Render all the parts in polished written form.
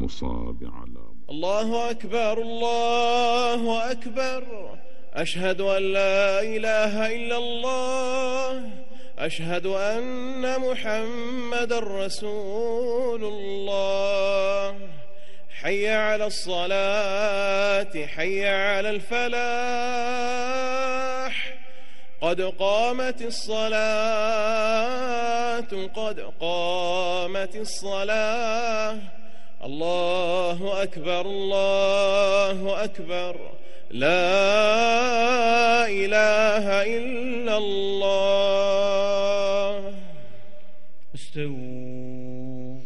المصاب على الله أكبر الله أكبر. أشهد أن لا إله إلا الله. أشهد أن محمدًا رسول الله. حي على الصلاة حي على الفلاح. قد قامت الصلاة قد قامت الصلاة. الله أكبر الله أكبر. لا إله إلا الله. استووا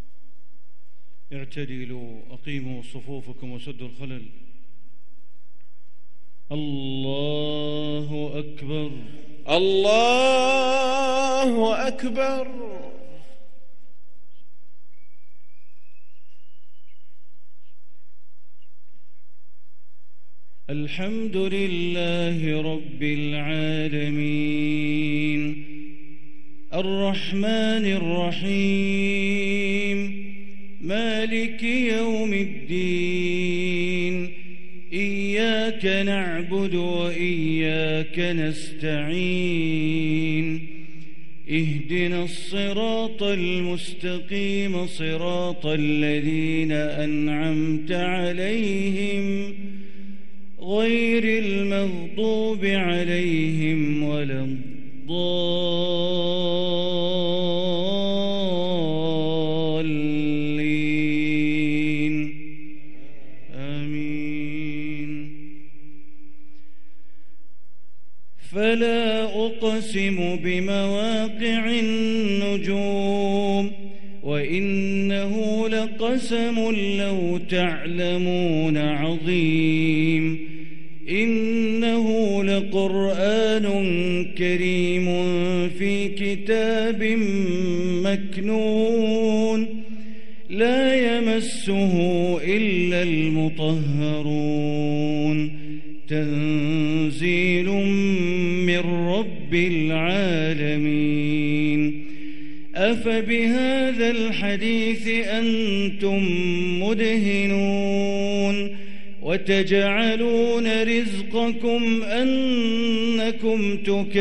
اعتدلوا أقيموا صفوفكم وسدوا الخلل. الله أكبر الله أكبر. الحمد لله رب العالمين الرحمن الرحيم مالك يوم الدين. إياك نعبد وإياك نستعين. اهدنا الصراط المستقيم صراط الذين أنعمت عليهم غير المغضوب عليهم ولا الضالين. آمين. فلا أقسم بمواقع النجوم وإنه لقسم لو تعلمون عظيم. إنه لقرآن كريم في كتاب مكنون لا يمسه إلا المطهرون. تنزيل من رب العالمين. أفبهذا الحديث أنتم مدهنون وتجعلون رزقكم أنكم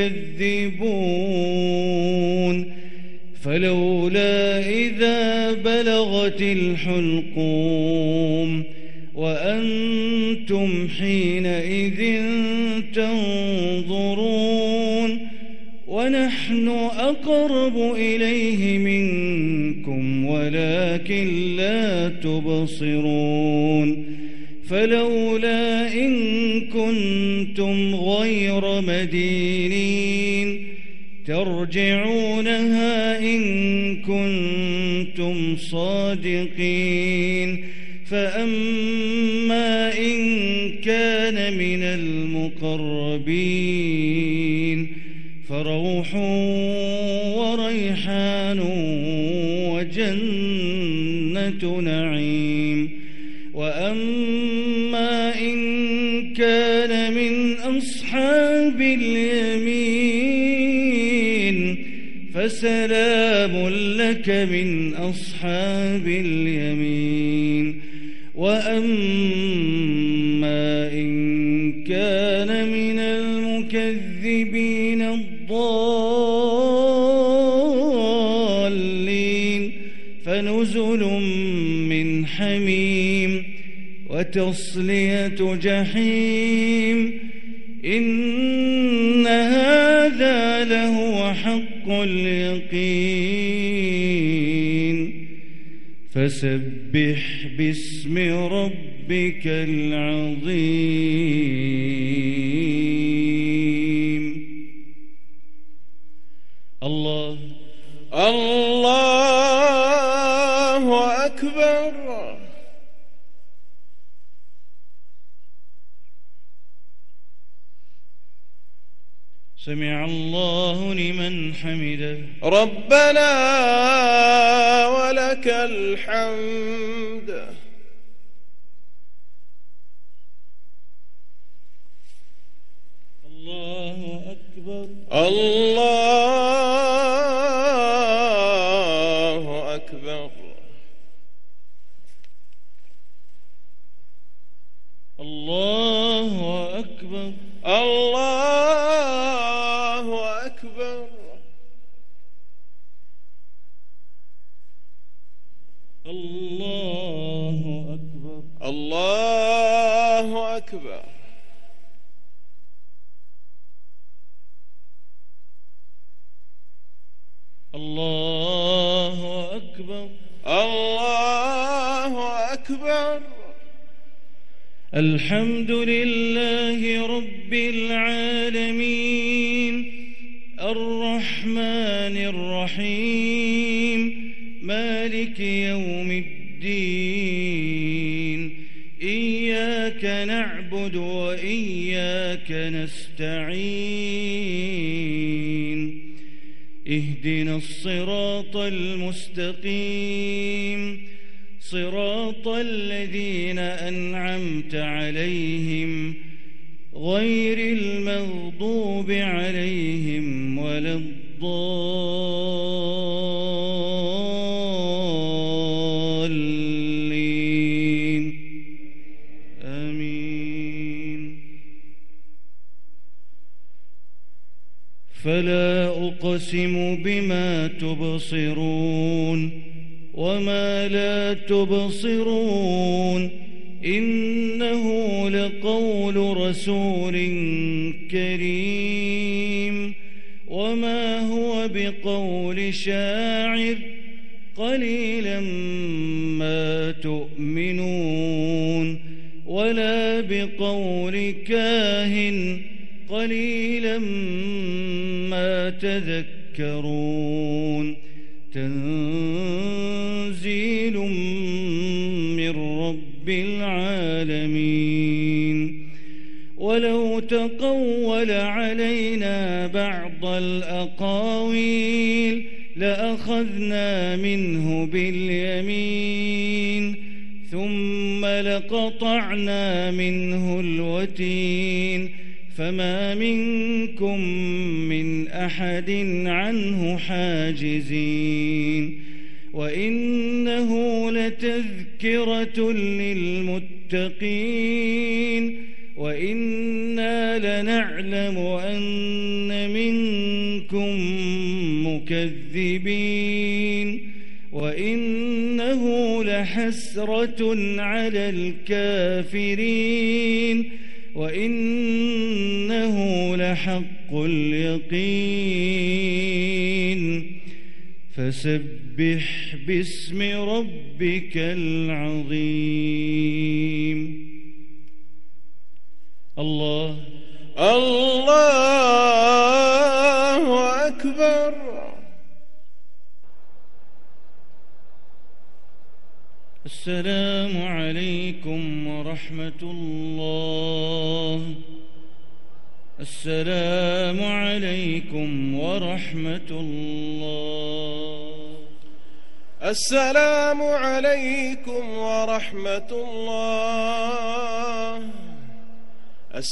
تكذبون. فلولا إذا بلغت الحلقوم وأنتم حينئذ تنظرون ونحن أقرب إليه منكم ولكن لا تبصرون. فلولا إن كنتم غير مدينين ترجعونها إن كنتم صادقين. فأما إن كان من المقربين فروح وريحان وجنة نعيم. وأما إن كان من أصحاب اليمين فسلام لك من أصحاب اليمين. وأما إن كان من المكذبين الضالين فنزل من حميم وتصلية جحيم. إن هذا لهو حق اليقين. فسبح باسم ربك العظيم. الله الله أكبر. سمع الله لمن حمده. ربنا ولك الحمد. الله أكبر. الله أكبر. أكبر الله أكبر الله أكبر الله أكبر الله أكبر الله أكبر الحمد لله رب العالمين الرحمن الرحيم مالك يوم الدين إياك نعبد وإياك نستعين اهدنا الصراط المستقيم صراط الذين أنعمت عليهم غير المغضوب عليهم ولا الضالين آمين فلا أقسم بما تبصرون وما لا تبصرون إنه لقول رسول كريم وما هو بقول شاعر قليلا ما تؤمنون ولا بقول كاهن قليلا ما تذكرون تنزيل من رب العالمين ولو تقول علينا بعض الأقاويل لأخذنا منه باليمين ثم لقطعنا منه الوتين فما منكم من أحد عنه حاجزين وإنه لتذكرة للمتقين وإنا لنعلم أن منكم مكذبين وإنه لحسرة على الكافرين وإنه لحق اليقين فسبح باسم ربك العظيم الله أكبر السلام عليكم ورحمة الله السلام عليكم ورحمة الله السلام عليكم ورحمة الله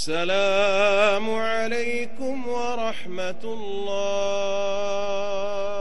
السلام عليكم ورحمة الله